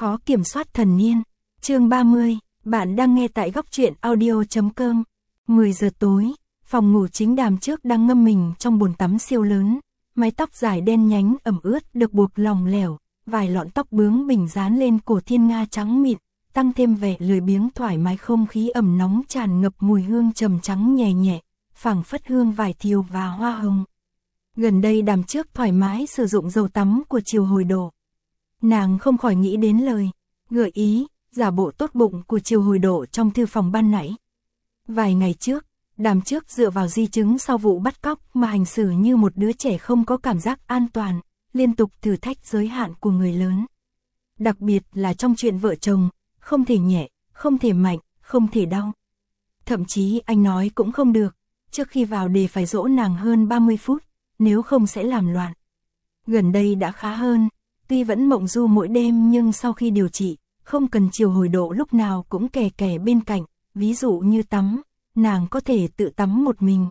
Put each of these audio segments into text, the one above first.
Khó kiểm soát thần niên. Chương 30, bạn đang nghe tại góc truyện audio.com. 10 giờ tối, phòng ngủ chính Đàm Trước đang ngâm mình trong bồn tắm siêu lớn, mái tóc dài đen nhánh ẩm ướt được buộc lỏng lẻo, vài lọn tóc bướng bỉnh dán lên cổ thiên nga trắng mịn, tăng thêm vẻ lười biếng thoải mái. Không khí ẩm nóng tràn ngập mùi hương trầm trắng nhẹ nhẹ, phảng phất hương vải thiều và hoa hồng. Gần đây Đàm Trước thoải mái sử dụng dầu tắm của Triều Hồi Độ. Nàng không khỏi nghĩ đến lời gợi ý, giả bộ tốt bụng của Triều Hồi Độ trong thư phòng ban nãy. Vài ngày trước, Đàm Trước dựa vào di chứng sau vụ bắt cóc mà hành xử như một đứa trẻ không có cảm giác an toàn, liên tục thử thách giới hạn của người lớn. Đặc biệt là trong chuyện vợ chồng, không thể nhẹ, không thể mạnh, không thể đau. Thậm chí anh nói cũng không được, trước khi vào đề phải dỗ nàng hơn 30 phút, nếu không sẽ làm loạn. Gần đây đã khá hơn, tuy vẫn mộng du mỗi đêm nhưng sau khi điều trị, không cần Triều Hồi Độ lúc nào cũng kè kè bên cạnh, ví dụ như tắm, nàng có thể tự tắm một mình.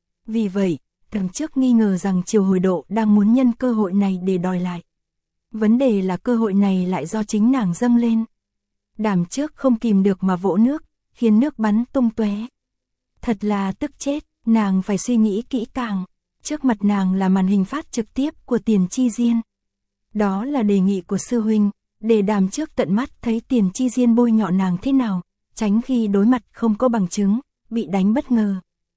Vì vậy, Đàm Trước nghi ngờ rằng Triều Hồi Độ đang muốn nhân cơ hội này để đòi lại. Vấn đề là cơ hội này lại do chính nàng dâng lên. Đàm Trước không kìm được mà vỗ nước, khiến nước bắn tung tóe. Thật là tức chết, nàng phải suy nghĩ kỹ càng. Trước mặt nàng là màn hình phát trực tiếp của Tiền Chi Diên. Đó là đề nghị của sư huynh, để Đàm Trước tận mắt thấy Tiền Chi Diên bôi nhọ nàng thế nào, tránh khi đối mặt không có bằng chứng, bị đánh bất ngờ.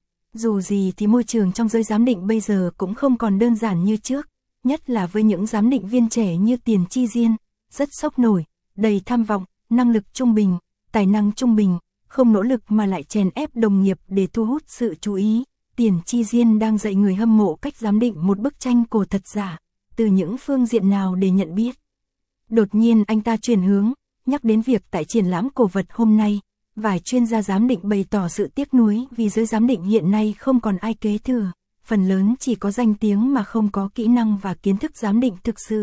Dù gì thì môi trường trong giới giám định bây giờ cũng không còn đơn giản như trước, nhất là với những giám định viên trẻ như Tiền Chi Diên, rất sốc nổi, đầy tham vọng, năng lực trung bình, tài năng trung bình, không nỗ lực mà lại chèn ép đồng nghiệp để thu hút sự chú ý. Tiền Chi Diên đang dạy người hâm mộ cách giám định một bức tranh cổ thật giả, từ những phương diện nào để nhận biết. Đột nhiên anh ta chuyển hướng, nhắc đến việc tại triển lãm cổ vật hôm nay, vài chuyên gia giám định bày tỏ sự tiếc nuối vì giới giám định hiện nay không còn ai kế thừa, phần lớn chỉ có danh tiếng mà không có kỹ năng và kiến thức giám định thực sự.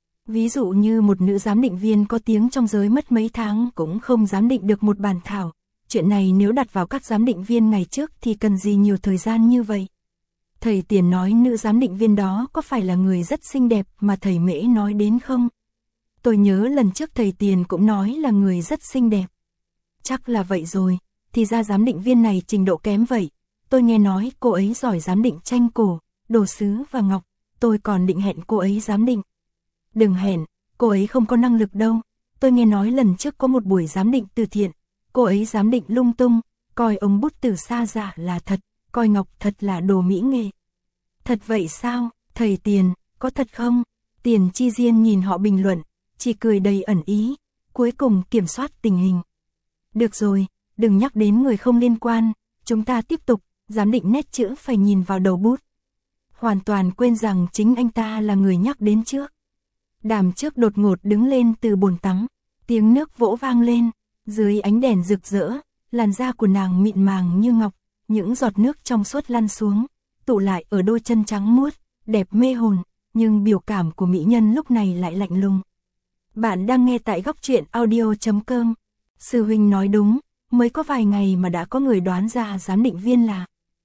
Ví dụ như một nữ giám định viên có tiếng trong giới mất mấy tháng cũng không giám định được một bản thảo. Chuyện này nếu đặt vào các giám định viên ngày trước thì cần gì nhiều thời gian như vậy. Thầy Tiền nói nữ giám định viên đó có phải là người rất xinh đẹp mà thầy Mễ nói đến không? Tôi nhớ lần trước thầy Tiền cũng nói là người rất xinh đẹp. Chắc là vậy rồi, thì ra giám định viên này trình độ kém vậy. Tôi nghe nói cô ấy giỏi giám định tranh cổ, đồ sứ và ngọc, tôi còn định hẹn cô ấy giám định. Đừng hẹn, cô ấy không có năng lực đâu. Tôi nghe nói lần trước có một buổi giám định từ thiện, cô ấy giám định lung tung, coi ông bút từ xa giả là thật, coi ngọc thật là đồ mỹ nghệ. Thật vậy sao, thầy Tiền, có thật không? Tiền Chi Diên nhìn họ bình luận, chỉ cười đầy ẩn ý, cuối cùng kiểm soát tình hình. Được rồi, đừng nhắc đến người không liên quan, chúng ta tiếp tục, giám định nét chữ phải nhìn vào đầu bút. Hoàn toàn quên rằng chính anh ta là người nhắc đến trước. Đàm Trước đột ngột đứng lên từ bồn tắm, tiếng nước vỗ vang lên, dưới ánh đèn rực rỡ, làn da của nàng mịn màng như ngọc, những giọt nước trong suốt lăn xuống, tụ lại ở đôi chân trắng muốt, đẹp mê hồn, nhưng biểu cảm của mỹ nhân lúc này lại lạnh lùng. Bạn đang nghe tại góc truyện audio.com. Sư huynh nói đúng, mới có vài ngày mà đã có người đoán ra giám định viên là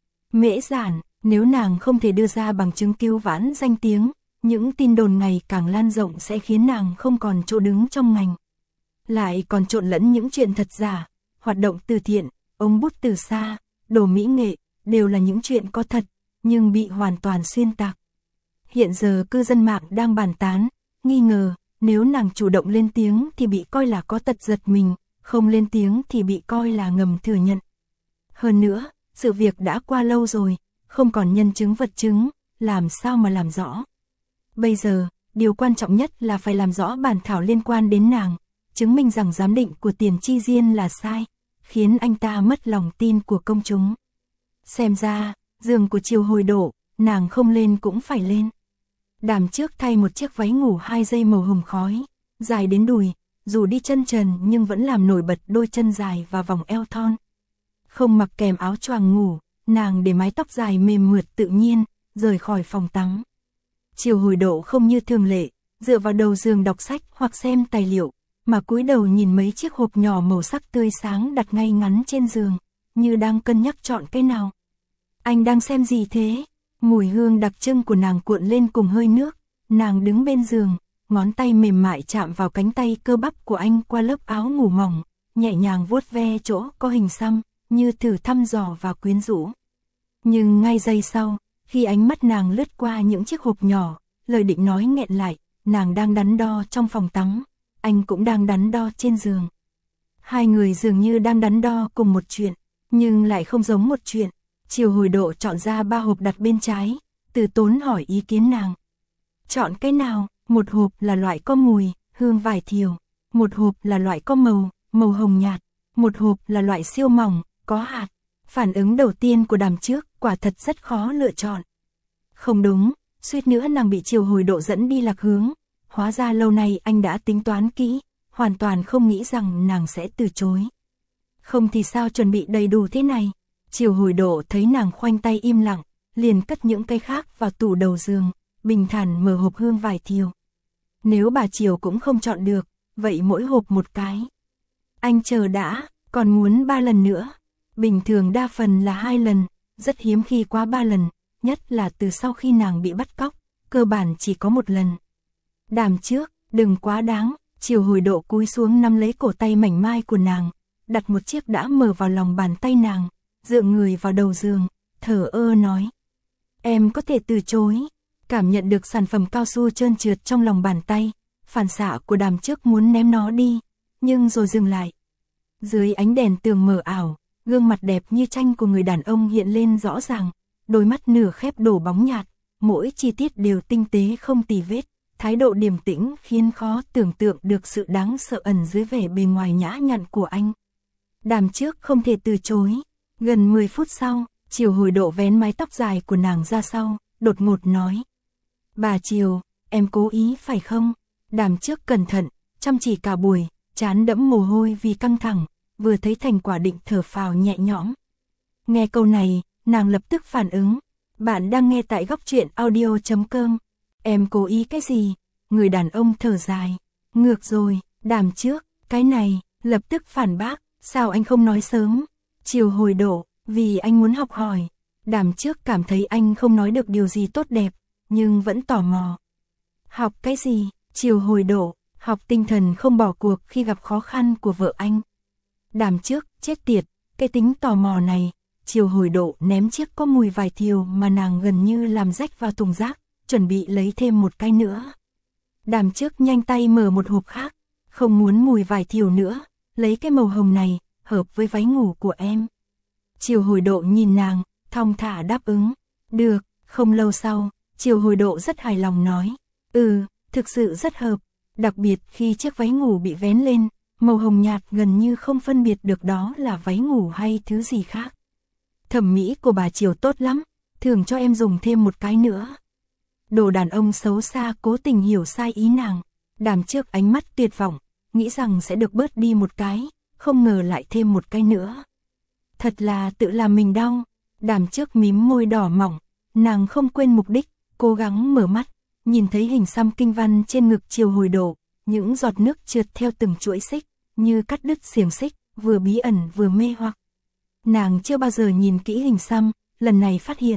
Mễ Giản. Nếu nàng không thể đưa ra bằng chứng cứu vãn danh tiếng, những tin đồn ngày càng lan rộng sẽ khiến nàng không còn chỗ đứng trong ngành. Lại còn trộn lẫn những chuyện thật giả, hoạt động từ thiện, ông bút từ xa, đồ mỹ nghệ, đều là những chuyện có thật, nhưng bị hoàn toàn xuyên tạc. Hiện giờ cư dân mạng đang bàn tán, nghi ngờ, nếu nàng chủ động lên tiếng thì bị coi là có tật giật mình, không lên tiếng thì bị coi là ngầm thừa nhận. Hơn nữa, sự việc đã qua lâu rồi, không còn nhân chứng vật chứng, làm sao mà làm rõ. Bây giờ, điều quan trọng nhất là phải làm rõ bản thảo liên quan đến nàng, chứng minh rằng giám định của Tiền Chi Diên là sai, khiến anh ta mất lòng tin của công chúng. Xem ra, giường của Triều Hồi Độ, nàng không lên cũng phải lên. Đàm Trước thay một chiếc váy ngủ 2 dây màu hồng khói, dài đến đùi, dù đi chân trần nhưng vẫn làm nổi bật đôi chân dài và vòng eo thon. Không mặc kèm áo choàng ngủ, nàng để mái tóc dài mềm mượt tự nhiên, rời khỏi phòng tắm. Triều Hồi Độ không như thường lệ, dựa vào đầu giường đọc sách hoặc xem tài liệu, mà cúi đầu nhìn mấy chiếc hộp nhỏ màu sắc tươi sáng đặt ngay ngắn trên giường, như đang cân nhắc chọn cái nào. Anh đang xem gì thế? Mùi hương đặc trưng của nàng cuộn lên cùng hơi nước, nàng đứng bên giường, ngón tay mềm mại chạm vào cánh tay cơ bắp của anh qua lớp áo ngủ mỏng, nhẹ nhàng vuốt ve chỗ có hình xăm, như thử thăm dò và quyến rũ. Nhưng ngay giây sau, khi ánh mắt nàng lướt qua những chiếc hộp nhỏ, lời định nói nghẹn lại, nàng đang đắn đo trong phòng tắm, anh cũng đang đắn đo trên giường. Hai người dường như đang đắn đo cùng một chuyện, nhưng lại không giống một chuyện. Chiều Hồi Độ chọn ra 3 hộp đặt bên trái, Từ Tốn hỏi ý kiến nàng. Chọn cái nào? Một hộp là loại có mùi, hương vải thiều, một hộp là loại có màu, màu hồng nhạt, một hộp là loại siêu mỏng, có hạt. Phản ứng đầu tiên của Đàm Trước quả thật rất khó lựa chọn. Không đúng, suýt nữa nàng bị Chiều Hồi Độ dẫn đi lạc hướng. Hóa ra lâu nay anh đã tính toán kỹ, hoàn toàn không nghĩ rằng nàng sẽ từ chối. Không thì sao chuẩn bị đầy đủ thế này. Chiều Hồi Độ thấy nàng khoanh tay im lặng, liền cất những cái khác vào tủ đầu giường, bình thản mở hộp hương vải thiều. Nếu bà Chiều cũng không chọn được, vậy mỗi hộp một cái. Anh chờ đã, còn muốn 3 lần nữa. Bình thường đa phần là 2 lần, rất hiếm khi quá 3 lần, nhất là từ sau khi nàng bị bắt cóc, cơ bản chỉ có 1 lần. Đàm Trước, đừng quá đáng. Chiều Hồi Độ cúi xuống nắm lấy cổ tay mảnh mai của nàng, đặt một chiếc đã mở vào lòng bàn tay nàng, dựa người vào đầu giường, thở ơ nói. Em có thể từ chối. Cảm nhận được sản phẩm cao su trơn trượt trong lòng bàn tay, phản xạ của Đàm Trước muốn ném nó đi, nhưng rồi dừng lại. Dưới ánh đèn tường mờ ảo, gương mặt đẹp như tranh của người đàn ông hiện lên rõ ràng, đôi mắt nửa khép đổ bóng nhạt, mỗi chi tiết đều tinh tế không tì vết. Thái độ điềm tĩnh khiến khó tưởng tượng được sự đáng sợ ẩn dưới vẻ bề ngoài nhã nhặn của anh. Đàm Trước không thể từ chối. Gần 10 phút sau, Chiều Hồi Độ vén mái tóc dài của nàng ra sau, đột ngột nói. Bà Chiều, em cố ý phải không? Đàm Trước cẩn thận, chăm chỉ cả buổi, trán đẫm mồ hôi vì căng thẳng, vừa thấy thành quả định thở phào nhẹ nhõm. Nghe câu này, nàng lập tức phản ứng. Bạn đang nghe tại Góc Truyện Audio.com. Em cố ý cái gì? Người đàn ông thở dài. Ngược rồi, Đàm Trước, cái này, lập tức phản bác, sao anh không nói sớm? Chiều Hồi Độ, vì anh muốn học hỏi. Đàm Trước cảm thấy anh không nói được điều gì tốt đẹp, nhưng vẫn tò mò. Học cái gì? Chiều Hồi Độ, học tinh thần không bỏ cuộc khi gặp khó khăn của vợ anh. Đàm Trước, chết tiệt, cái tính tò mò này. Chiều Hồi Độ ném chiếc có mùi vải thiều mà nàng gần như làm rách vào thùng rác, chuẩn bị lấy thêm một cái nữa. Đàm Trước nhanh tay mở một hộp khác, không muốn mùi vải thiều nữa, lấy cái màu hồng này, hợp với váy ngủ của em. Chiều Hồi Độ nhìn nàng, thong thả đáp ứng. Được. Không lâu sau, Chiều Hồi Độ rất hài lòng nói. Thực sự rất hợp, đặc biệt khi chiếc váy ngủ bị vén lên, màu hồng nhạt gần như không phân biệt được đó là váy ngủ hay thứ gì khác. Thẩm mỹ của bà Chiều tốt lắm, thường cho em dùng thêm một cái nữa. Đồ đàn ông xấu xa cố tình hiểu sai ý nàng. Đàm Trước ánh mắt tuyệt vọng, nghĩ rằng sẽ được bớt đi một cái, không ngờ lại thêm một cái nữa. Thật là tự làm mình đau. Đàm Trước mím môi đỏ mỏng, nàng không quên mục đích, cố gắng mở mắt, nhìn thấy hình xăm kinh văn trên ngực Chiều Hồi Độ, những giọt nước trượt theo từng chuỗi xích, như cắt đứt xiềng xích, vừa bí ẩn vừa mê hoặc. Nàng chưa bao giờ nhìn kỹ hình xăm, lần này phát hiện.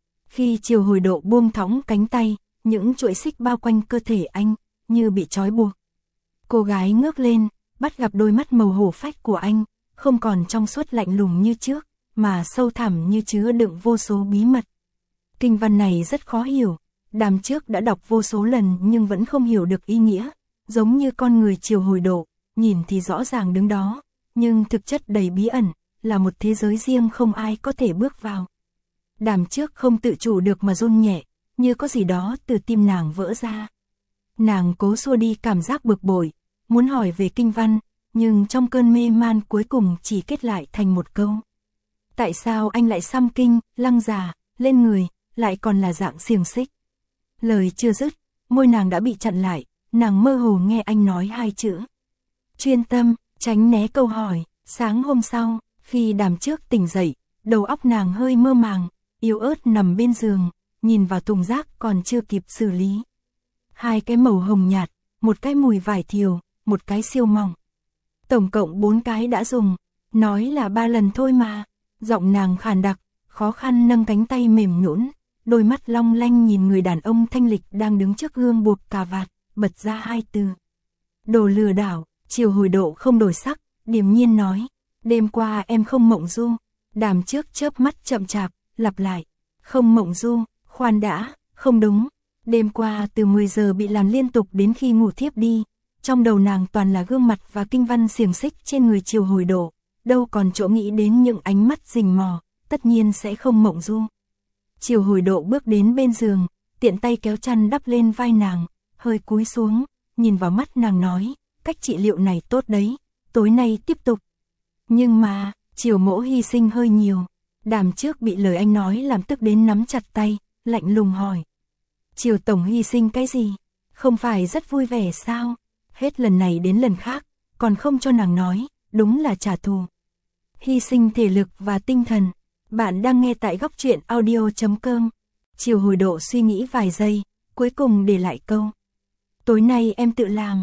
Khi Chiều Hồi Độ buông thõng cánh tay, những chuỗi xích bao quanh cơ thể anh, như bị trói buộc. Cô gái ngước lên, bắt gặp đôi mắt màu hổ phách của anh, không còn trong suốt lạnh lùng như trước, mà sâu thẳm như chứa đựng vô số bí mật. Kinh văn này rất khó hiểu, Đàm Trước đã đọc vô số lần nhưng vẫn không hiểu được ý nghĩa, giống như con người Chiều Hồi Độ, nhìn thì rõ ràng đứng đó, nhưng thực chất đầy bí ẩn, là một thế giới riêng không ai có thể bước vào. Đàm Trước không tự chủ được mà run nhẹ, như có gì đó từ tim nàng vỡ ra. Nàng cố xua đi cảm giác bực bội, muốn hỏi về kinh văn, nhưng trong cơn mê man cuối cùng chỉ kết lại thành một câu. Tại sao anh lại xăm kinh, lăng già, lên người, lại còn là dạng xiềng xích? Lời chưa dứt, môi nàng đã bị chặn lại, nàng mơ hồ nghe anh nói 2 chữ. Chuyên tâm, tránh né câu hỏi. Sáng hôm sau, khi Đàm Trước tỉnh dậy, đầu óc nàng hơi mơ màng, yếu ớt nằm bên giường, nhìn vào thùng rác còn chưa kịp xử lý. 2 cái màu hồng nhạt, một cái mùi vải thiều, một cái siêu mỏng. Tổng cộng 4 cái đã dùng, nói là 3 lần thôi mà. Giọng nàng khàn đặc, khó khăn nâng cánh tay mềm nhũn, đôi mắt long lanh nhìn người đàn ông thanh lịch đang đứng trước gương buộc cà vạt, bật ra hai từ. Đồ lừa đảo. Chiều Hồi Độ không đổi sắc, điềm nhiên nói. Đêm qua em không mộng du. Đàm Trước chớp mắt chậm chạp, lặp lại. Không mộng du, khoan đã, không đúng. Đêm qua từ 10 giờ bị làm liên tục đến khi ngủ thiếp đi. Trong đầu nàng toàn là gương mặt và kinh văn xiềng xích trên người Chiều Hồi Độ, đâu còn chỗ nghĩ đến những ánh mắt rình mò, tất nhiên sẽ không mộng du. Chiều Hồi Độ bước đến bên giường, tiện tay kéo chăn đắp lên vai nàng, hơi cúi xuống, nhìn vào mắt nàng nói, cách trị liệu này tốt đấy, tối nay tiếp tục. Nhưng mà, Chiều mỗ hy sinh hơi nhiều. Đàm Trước bị lời anh nói làm tức đến nắm chặt tay, lạnh lùng hỏi. Chiều tổng hy sinh cái gì? Không phải rất vui vẻ sao? Hết lần này đến lần khác, còn không cho nàng nói, đúng là trả thù. Hy sinh thể lực và tinh thần. Bạn đang nghe tại góc truyện audio.com. Chiều Hồi Độ suy nghĩ vài giây, cuối cùng để lại câu. Tối nay em tự làm.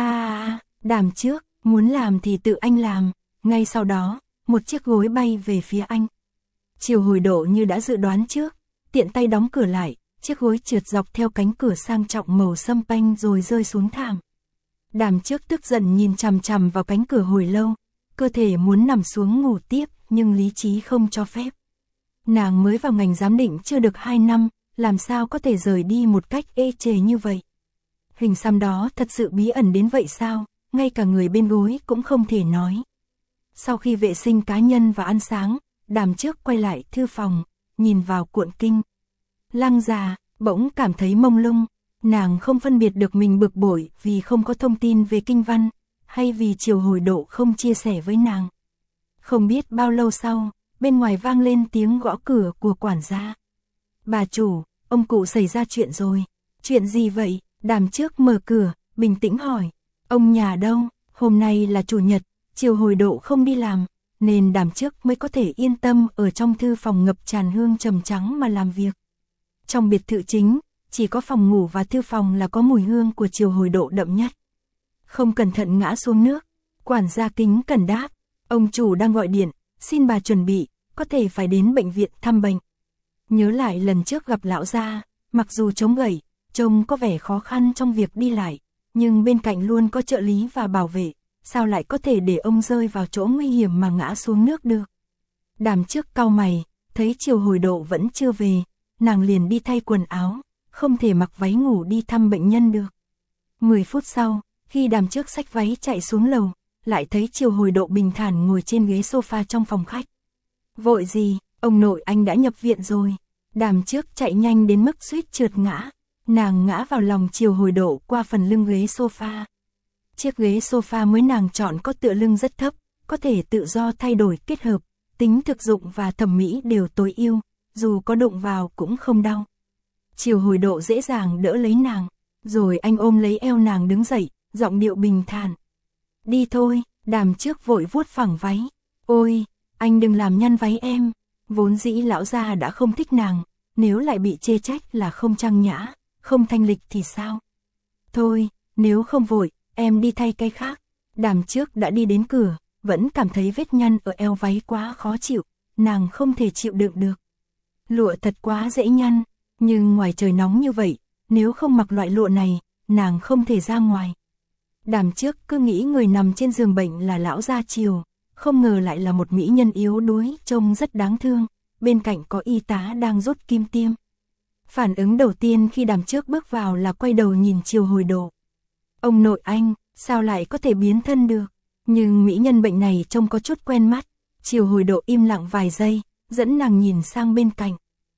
Đàm Trước, muốn làm thì tự anh làm. Ngay sau đó, một chiếc gối bay về phía anh. Chiều Hồi Độ như đã dự đoán trước, tiện tay đóng cửa lại, chiếc gối trượt dọc theo cánh cửa sang trọng màu sâm panh rồi rơi xuống thảm. Đàm Trước tức giận nhìn chằm chằm vào cánh cửa hồi lâu, cơ thể muốn nằm xuống ngủ tiếp nhưng lý trí không cho phép. Nàng mới vào ngành giám định chưa được 2 năm, làm sao có thể rời đi một cách ê chề như vậy. Hình xăm đó thật sự bí ẩn đến vậy sao, ngay cả người bên gối cũng không thể nói. Sau khi vệ sinh cá nhân và ăn sáng, Đàm Trước quay lại thư phòng, nhìn vào cuộn kinh. Lăng già, bỗng cảm thấy mông lung, nàng không phân biệt được mình bực bội vì không có thông tin về kinh văn, hay vì Chiều Hồi Độ không chia sẻ với nàng. Không biết bao lâu sau, bên ngoài vang lên tiếng gõ cửa của quản gia. Bà chủ, ông cụ xảy ra chuyện rồi. Chuyện gì vậy? Đàm Trước mở cửa, bình tĩnh hỏi. Ông nhà đâu? Hôm nay là chủ nhật, Chiều Hồi Độ không đi làm, nên Đàm Trước mới có thể yên tâm ở trong thư phòng ngập tràn hương trầm trắng mà làm việc. Trong biệt thự chính, chỉ có phòng ngủ và thư phòng là có mùi hương của Chiều Hồi Độ đậm nhất. Không cẩn thận ngã xuống nước, quản gia kính cẩn đáp. Ông chủ đang gọi điện, xin bà chuẩn bị, có thể phải đến bệnh viện thăm bệnh. Nhớ lại lần trước gặp lão gia, mặc dù chống gậy, trông có vẻ khó khăn trong việc đi lại, nhưng bên cạnh luôn có trợ lý và bảo vệ, sao lại có thể để ông rơi vào chỗ nguy hiểm mà ngã xuống nước được. Đàm Trước cau mày, thấy Chiều Hồi Độ vẫn chưa về, nàng liền đi thay quần áo, không thể mặc váy ngủ đi thăm bệnh nhân được. 10 phút sau, khi Đàm Trước xách váy chạy xuống lầu, lại thấy Chiều Hồi Độ bình thản ngồi trên ghế sofa trong phòng khách. Vội gì, ông nội anh đã nhập viện rồi. Đàm Trước chạy nhanh đến mức suýt trượt ngã, nàng ngã vào lòng Chiều Hồi Độ qua phần lưng ghế sofa. Chiếc ghế sofa mới nàng chọn có tựa lưng rất thấp, có thể tự do thay đổi kết hợp, tính thực dụng và thẩm mỹ đều tối ưu, dù có đụng vào cũng không đau. Chiều Hồi Độ dễ dàng đỡ lấy nàng, rồi anh ôm lấy eo nàng đứng dậy, giọng điệu bình thản. Đi thôi. Đàm Trước vội vuốt phẳng váy. Ôi, anh đừng làm nhăn váy em. Vốn dĩ lão gia đã không thích nàng, nếu lại bị chê trách là không trang nhã, không thanh lịch thì sao? Thôi, nếu không vội, em đi thay cái khác. Đàm Trước đã đi đến cửa, vẫn cảm thấy vết nhăn ở eo váy quá khó chịu, nàng không thể chịu đựng được. Lụa thật quá dễ nhăn, nhưng ngoài trời nóng như vậy, nếu không mặc loại lụa này, nàng không thể ra ngoài. Đàm Trước cứ nghĩ người nằm trên giường bệnh là lão gia Chiều, không ngờ lại là một mỹ nhân yếu đuối trông rất đáng thương, bên cạnh có y tá đang rút kim tiêm. Phản ứng đầu tiên khi Đàm Trước bước vào là quay đầu nhìn Chiều Hồi Độ. Ông nội anh, sao lại có thể biến thân được? Nhưng mỹ nhân bệnh này trông có chút quen mắt. Chiều Hồi Độ im lặng vài giây, dẫn nàng nhìn sang bên cạnh.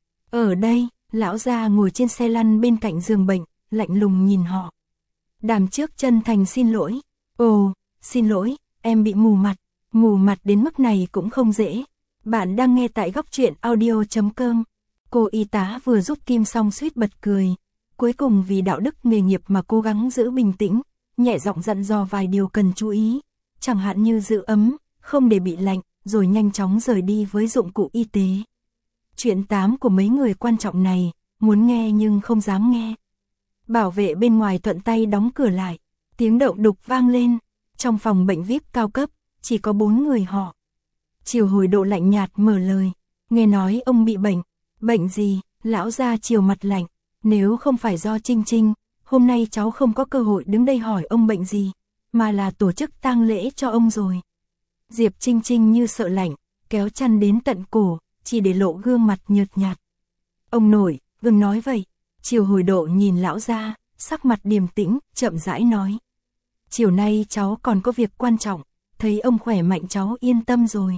Ở đây, lão gia ngồi trên xe lăn bên cạnh giường bệnh, lạnh lùng nhìn họ. Đàm Trước chân thành xin lỗi. Ồ, xin lỗi, em bị mù mặt. Mù mặt đến mức này cũng không dễ. Bạn đang nghe tại góc truyện audio.com. Cô y tá vừa rút kim xong suýt bật cười. Cuối cùng vì đạo đức nghề nghiệp mà cố gắng giữ bình tĩnh, nhẹ giọng dặn dò vài điều cần chú ý. Chẳng hạn như giữ ấm, không để bị lạnh, rồi nhanh chóng rời đi với dụng cụ y tế. Chuyện 8 của mấy người quan trọng này, muốn nghe nhưng không dám nghe. Bảo vệ bên ngoài thuận tay đóng cửa lại, tiếng động đục vang lên. Trong phòng bệnh VIP cao cấp, chỉ có 4 người họ. Chiều Hồi Độ lạnh nhạt mở lời, nghe nói ông bị bệnh. Bệnh gì? Lão gia Chiều mặt lạnh, nếu không phải do Trinh Trinh, hôm nay cháu không có cơ hội đứng đây hỏi ông bệnh gì, mà là tổ chức tang lễ cho ông rồi. Diệp Trinh Trinh như sợ lạnh, kéo chăn đến tận cổ, chỉ để lộ gương mặt nhợt nhạt. Ông nội, đừng nói vậy. Triều Hồi Độ nhìn lão gia, sắc mặt điềm tĩnh, chậm rãi nói. Chiều nay cháu còn có việc quan trọng, thấy ông khỏe mạnh cháu yên tâm rồi.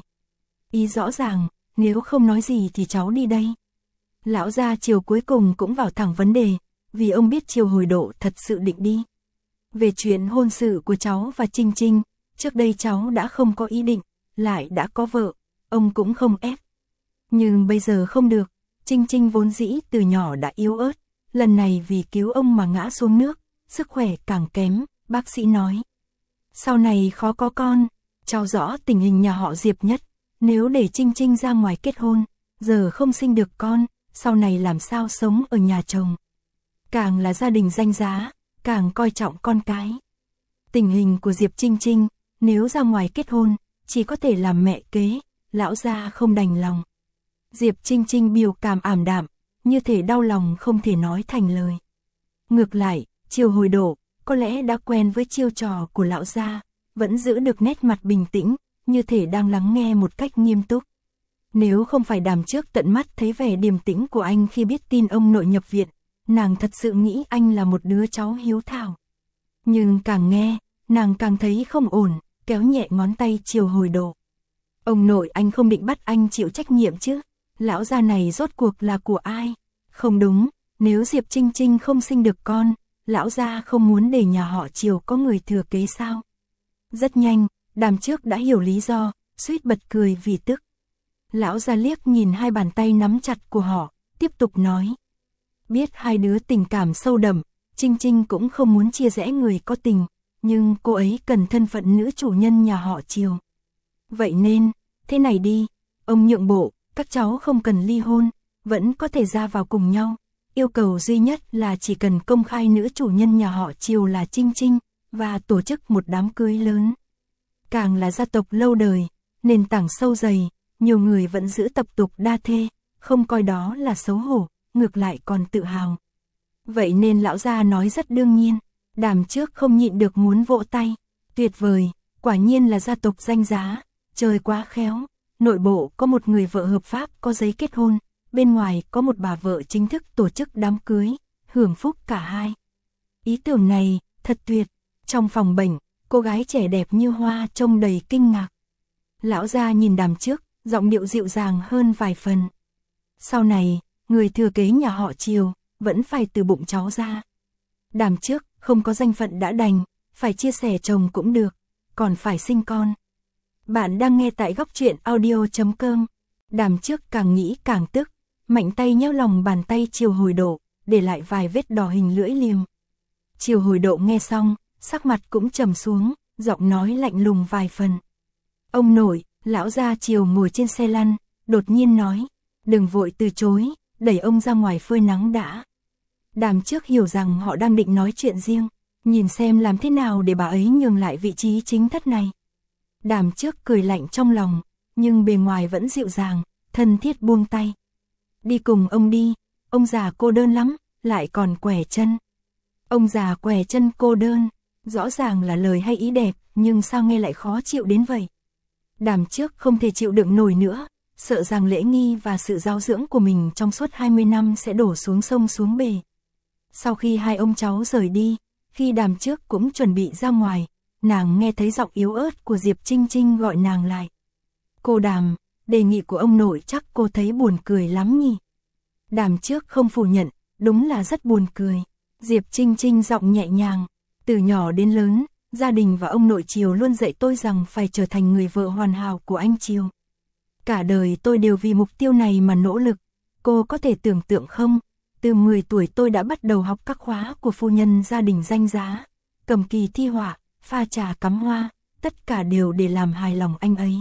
Ý rõ ràng, nếu không nói gì thì cháu đi đây. Lão gia Triều cuối cùng cũng vào thẳng vấn đề, vì ông biết Triều Hồi Độ thật sự định đi. Về chuyện hôn sự của cháu và Trinh Trinh, trước đây cháu đã không có ý định, lại đã có vợ, ông cũng không ép. Nhưng bây giờ không được, Trinh Trinh vốn dĩ từ nhỏ đã yếu ớt, lần này vì cứu ông mà ngã xuống nước, sức khỏe càng kém, bác sĩ nói. Sau này khó có con, cháu rõ tình hình nhà họ Diệp nhất, nếu để Trinh Trinh ra ngoài kết hôn, giờ không sinh được con, sau này làm sao sống ở nhà chồng. Càng là gia đình danh giá, càng coi trọng con cái. Tình hình của Diệp Trinh Trinh, nếu ra ngoài kết hôn, chỉ có thể làm mẹ kế, lão gia không đành lòng. Diệp Trinh Trinh biểu cảm ảm đạm, như thể đau lòng không thể nói thành lời. Ngược lại, Triều Hồi Độ, có lẽ đã quen với chiêu trò của lão gia, vẫn giữ được nét mặt bình tĩnh, như thể đang lắng nghe một cách nghiêm túc. Nếu không phải Đàm Trước tận mắt thấy vẻ điềm tĩnh của anh khi biết tin ông nội nhập viện, nàng thật sự nghĩ anh là một đứa cháu hiếu thảo. Nhưng càng nghe, nàng càng thấy không ổn, kéo nhẹ ngón tay Triều Hồi Độ. Ông nội anh không định bắt anh chịu trách nhiệm chứ? Lão gia này rốt cuộc là của ai? Không đúng, nếu Diệp Trinh Trinh không sinh được con, lão gia không muốn để nhà họ Triều có người thừa kế sao? Rất nhanh, Đàm Trước đã hiểu lý do, suýt bật cười vì tức. Lão gia liếc nhìn hai bàn tay nắm chặt của họ, tiếp tục nói. Biết hai đứa tình cảm sâu đậm, Trinh Trinh cũng không muốn chia rẽ người có tình, nhưng cô ấy cần thân phận nữ chủ nhân nhà họ Triều. Vậy nên, thế này đi, ông nhượng bộ, các cháu không cần ly hôn, vẫn có thể ra vào cùng nhau. Yêu cầu duy nhất là chỉ cần công khai nữ chủ nhân nhà họ Triều là Trinh Trinh, và tổ chức một đám cưới lớn. Càng là gia tộc lâu đời, nền tảng sâu dày, nhiều người vẫn giữ tập tục đa thê, không coi đó là xấu hổ, ngược lại còn tự hào. Vậy nên lão gia nói rất đương nhiên, Đàm Trước không nhịn được muốn vỗ tay. Tuyệt vời, quả nhiên là gia tộc danh giá, trời quá khéo, nội bộ có một người vợ hợp pháp có giấy kết hôn, bên ngoài có một bà vợ chính thức tổ chức đám cưới, hưởng phúc cả hai. Ý tưởng này, thật tuyệt. Trong phòng bệnh, cô gái trẻ đẹp như hoa trông đầy kinh ngạc. Lão gia nhìn Đàm Trước, giọng điệu dịu dàng hơn vài phần. Sau này, người thừa kế nhà họ Triều, vẫn phải từ bụng cháu ra. Đàm Trước, không có danh phận đã đành, phải chia sẻ chồng cũng được, còn phải sinh con. Bạn đang nghe tại góc truyện audio.com. Đàm Trước càng nghĩ càng tức, mạnh tay nhéo lòng bàn tay Triều Hồi Độ, để lại vài vết đỏ hình lưỡi liềm. Triều Hồi Độ nghe xong, sắc mặt cũng trầm xuống, giọng nói lạnh lùng vài phần. Ông nội, lão gia Triều ngồi trên xe lăn, đột nhiên nói, đừng vội từ chối, đẩy ông ra ngoài phơi nắng đã. Đàm Trước hiểu rằng họ đang định nói chuyện riêng, nhìn xem làm thế nào để bà ấy nhường lại vị trí chính thất này. Đàm Trước cười lạnh trong lòng, nhưng bề ngoài vẫn dịu dàng, thân thiết buông tay. Đi cùng ông đi, ông già cô đơn lắm, lại còn quẻ chân. Ông già quẻ chân cô đơn, rõ ràng là lời hay ý đẹp, nhưng sao nghe lại khó chịu đến vậy. Đàm Trước không thể chịu đựng nổi nữa, sợ rằng lễ nghi và sự giáo dưỡng của mình trong suốt 20 năm sẽ đổ xuống sông xuống bể. Sau khi hai ông cháu rời đi, khi Đàm Trước cũng chuẩn bị ra ngoài, nàng nghe thấy giọng yếu ớt của Diệp Trinh Trinh gọi nàng lại. Cô Đàm, đề nghị của ông nội chắc cô thấy buồn cười lắm nhỉ? Đàm Trước không phủ nhận, đúng là rất buồn cười. Diệp Trinh Trinh giọng nhẹ nhàng, từ nhỏ đến lớn, gia đình và ông nội Triều luôn dạy tôi rằng phải trở thành người vợ hoàn hảo của anh Triều. Cả đời tôi đều vì mục tiêu này mà nỗ lực, cô có thể tưởng tượng không? Từ 10 tuổi tôi đã bắt đầu học các khóa của phu nhân gia đình danh giá, cầm kỳ thi họa, pha trà cắm hoa, tất cả đều để làm hài lòng anh ấy.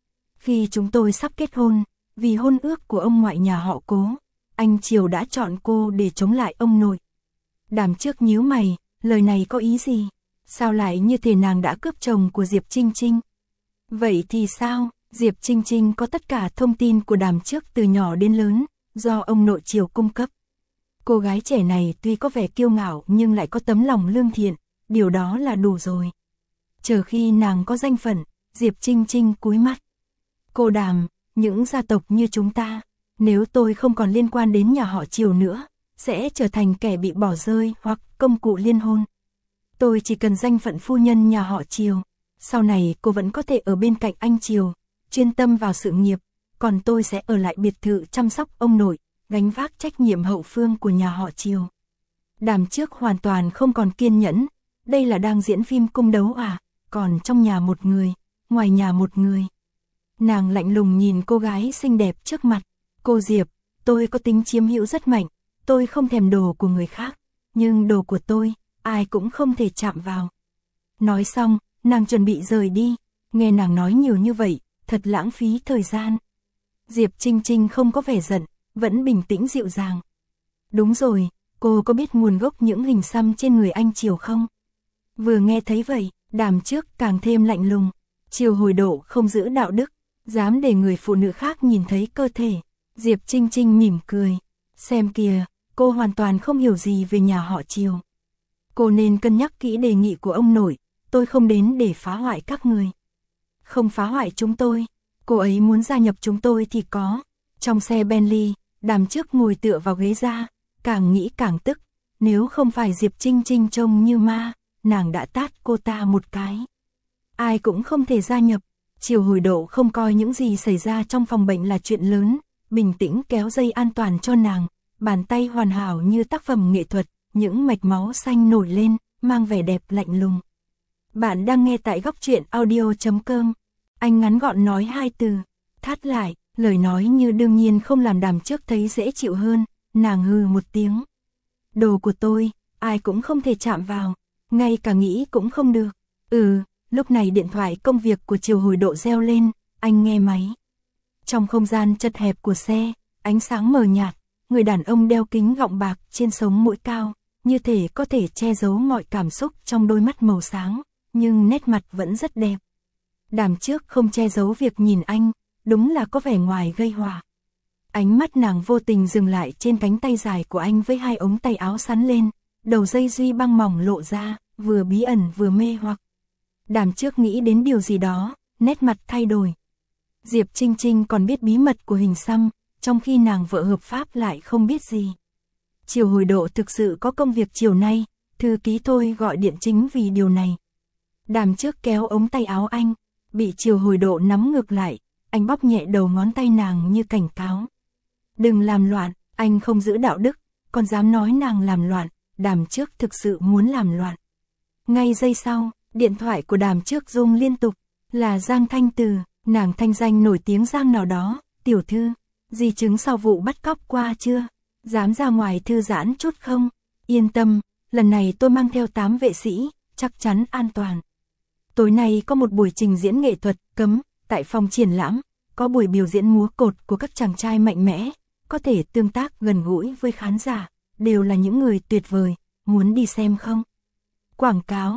Khi chúng tôi sắp kết hôn, vì hôn ước của ông ngoại nhà họ Cố, anh Triều đã chọn cô để chống lại ông nội. Đàm Trước nhíu mày, lời này có ý gì? Sao lại như thể nàng đã cướp chồng của Diệp Trinh Trinh? Vậy thì sao? Diệp Trinh Trinh có tất cả thông tin của Đàm Trước từ nhỏ đến lớn, do ông nội Triều cung cấp. Cô gái trẻ này tuy có vẻ kiêu ngạo nhưng lại có tấm lòng lương thiện, điều đó là đủ rồi. Chờ khi nàng có danh phận, Diệp Chinh Chinh cúi mắt. Cô Đàm, những gia tộc như chúng ta, nếu tôi không còn liên quan đến nhà họ Triều nữa, sẽ trở thành kẻ bị bỏ rơi hoặc công cụ liên hôn. Tôi chỉ cần danh phận phu nhân nhà họ Triều, sau này cô vẫn có thể ở bên cạnh anh Triều, chuyên tâm vào sự nghiệp, còn tôi sẽ ở lại biệt thự chăm sóc ông nội, gánh vác trách nhiệm hậu phương của nhà họ Triều. Đàm trước hoàn toàn không còn kiên nhẫn, đây là đang diễn phim cung đấu à, còn trong nhà một người, ngoài nhà một người. Nàng lạnh lùng nhìn cô gái xinh đẹp trước mặt, cô Diệp, tôi có tính chiếm hữu rất mạnh, tôi không thèm đồ của người khác, nhưng đồ của tôi, ai cũng không thể chạm vào. Nói xong, nàng chuẩn bị rời đi, nghe nàng nói nhiều như vậy, thật lãng phí thời gian. Diệp Chinh Chinh không có vẻ giận, vẫn bình tĩnh dịu dàng. Đúng rồi, cô có biết nguồn gốc những hình xăm trên người anh Triều không? Vừa nghe thấy vậy, Đàm trước càng thêm lạnh lùng. Triều Hồi Độ không giữ đạo đức, dám để người phụ nữ khác nhìn thấy cơ thể. Diệp Chinh Chinh mỉm cười. Xem kìa, cô hoàn toàn không hiểu gì về nhà họ Triều. Cô nên cân nhắc kỹ đề nghị của ông nội, tôi không đến để phá hoại các người. Không phá hoại chúng tôi, cô ấy muốn gia nhập chúng tôi thì có. Trong xe Bentley, Đàm trước ngồi tựa vào ghế ra, càng nghĩ càng tức. Nếu không phải Diệp Chinh Chinh trông như ma, nàng đã tát cô ta một cái. Ai cũng không thể gia nhập. Triều Hồi Độ không coi những gì xảy ra trong phòng bệnh là chuyện lớn, bình tĩnh kéo dây an toàn cho nàng, bàn tay hoàn hảo như tác phẩm nghệ thuật, những mạch máu xanh nổi lên, mang vẻ đẹp lạnh lùng. Bạn đang nghe tại góc truyện audio.com. Anh ngắn gọn nói 2 từ, thắt lại, lời nói như đương nhiên không làm Đàm trước thấy dễ chịu hơn, nàng hừ một tiếng. Đồ của tôi, ai cũng không thể chạm vào, ngay cả nghĩ cũng không được. Lúc này điện thoại công việc của Triều Hồi Độ reo lên, anh nghe máy. Trong không gian chật hẹp của xe, ánh sáng mờ nhạt, người đàn ông đeo kính gọng bạc trên sống mũi cao, như thể có thể che giấu mọi cảm xúc trong đôi mắt màu sáng, nhưng nét mặt vẫn rất đẹp. Đàm trước không che giấu việc nhìn anh, đúng là có vẻ ngoài gây họa. Ánh mắt nàng vô tình dừng lại trên cánh tay dài của anh với 2 ống tay áo sắn lên, đầu dây duy băng mỏng lộ ra, vừa bí ẩn vừa mê hoặc. Đàm trước nghĩ đến điều gì đó, nét mặt thay đổi. Diệp Chinh Chinh còn biết bí mật của hình xăm, trong khi nàng vợ hợp pháp lại không biết gì. Triều Hồi Độ thực sự có công việc chiều nay, thư ký Thôi gọi điện chính vì điều này. Đàm trước kéo ống tay áo anh, bị Triều Hồi Độ nắm ngược lại, anh bóp nhẹ đầu ngón tay nàng như cảnh cáo. Đừng làm loạn, anh không giữ đạo đức, còn dám nói nàng làm loạn, Đàm trước thực sự muốn làm loạn. Ngay giây sau, điện thoại của Đàm trước rung liên tục, là Giang Thanh Từ, nàng thanh danh nổi tiếng Giang nào đó, tiểu thư, di chứng sau vụ bắt cóc qua chưa? Dám ra ngoài thư giãn chút không? Yên tâm, lần này tôi mang theo 8 vệ sĩ, chắc chắn an toàn. Tối nay có một buổi trình diễn nghệ thuật cấm, tại phòng triển lãm, có buổi biểu diễn múa cột của các chàng trai mạnh mẽ, có thể tương tác gần gũi với khán giả, đều là những người tuyệt vời, muốn đi xem không? Quảng cáo,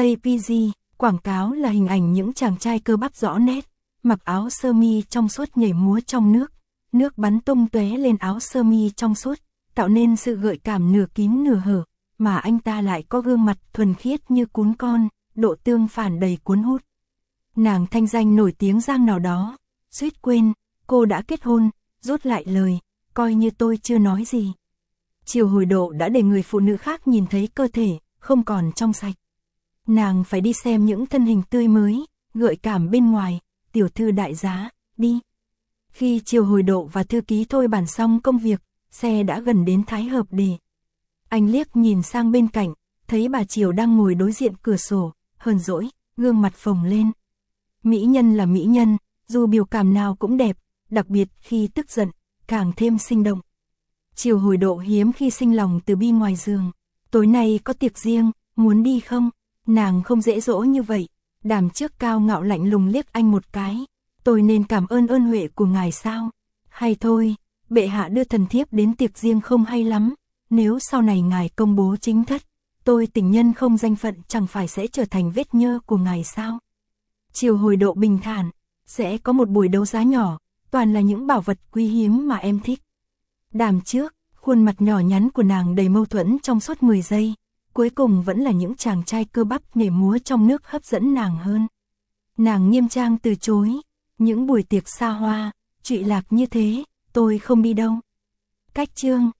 JPG, quảng cáo là hình ảnh những chàng trai cơ bắp rõ nét, mặc áo sơ mi trong suốt nhảy múa trong nước bắn tung tóe lên áo sơ mi trong suốt, tạo nên sự gợi cảm nửa kín nửa hở, mà anh ta lại có gương mặt thuần khiết như cún con, độ tương phản đầy cuốn hút. Nàng thanh danh nổi tiếng Giang nào đó, suýt quên, cô đã kết hôn, rút lại lời, coi như tôi chưa nói gì. Triều Hồi Độ đã để người phụ nữ khác nhìn thấy cơ thể, không còn trong sạch. Nàng phải đi xem những thân hình tươi mới, gợi cảm bên ngoài, tiểu thư đại giá, đi. Khi Triều Hồi Độ và thư ký Thôi bàn xong công việc, xe đã gần đến Thái Hợp Đề. Anh liếc nhìn sang bên cạnh, thấy bà Triều đang ngồi đối diện cửa sổ, hờn dỗi, gương mặt phồng lên. Mỹ nhân là mỹ nhân, dù biểu cảm nào cũng đẹp, đặc biệt khi tức giận, càng thêm sinh động. Triều Hồi Độ hiếm khi sinh lòng từ bi ngoài giường. Tối nay có tiệc riêng, muốn đi không? Nàng không dễ dỗ như vậy. Đàm trước cao ngạo lạnh lùng liếc anh một cái. Tôi nên cảm ơn ơn huệ của ngài sao? Hay thôi, bệ hạ đưa thần thiếp đến tiệc riêng không hay lắm. Nếu sau này ngài công bố chính thất, tôi tình nhân không danh phận chẳng phải sẽ trở thành vết nhơ của ngài sao? Triều Hồi Độ bình thản, sẽ có một buổi đấu giá nhỏ, toàn là những bảo vật quý hiếm mà em thích. Đàm trước, Khuôn mặt nhỏ nhắn của nàng đầy mâu thuẫn trong suốt 10 giây, cuối cùng vẫn là những chàng trai cơ bắp nhảy múa trong nước hấp dẫn nàng hơn. Nàng nghiêm trang từ chối, những buổi tiệc xa hoa, trụy lạc như thế, tôi không đi đâu. Cách chương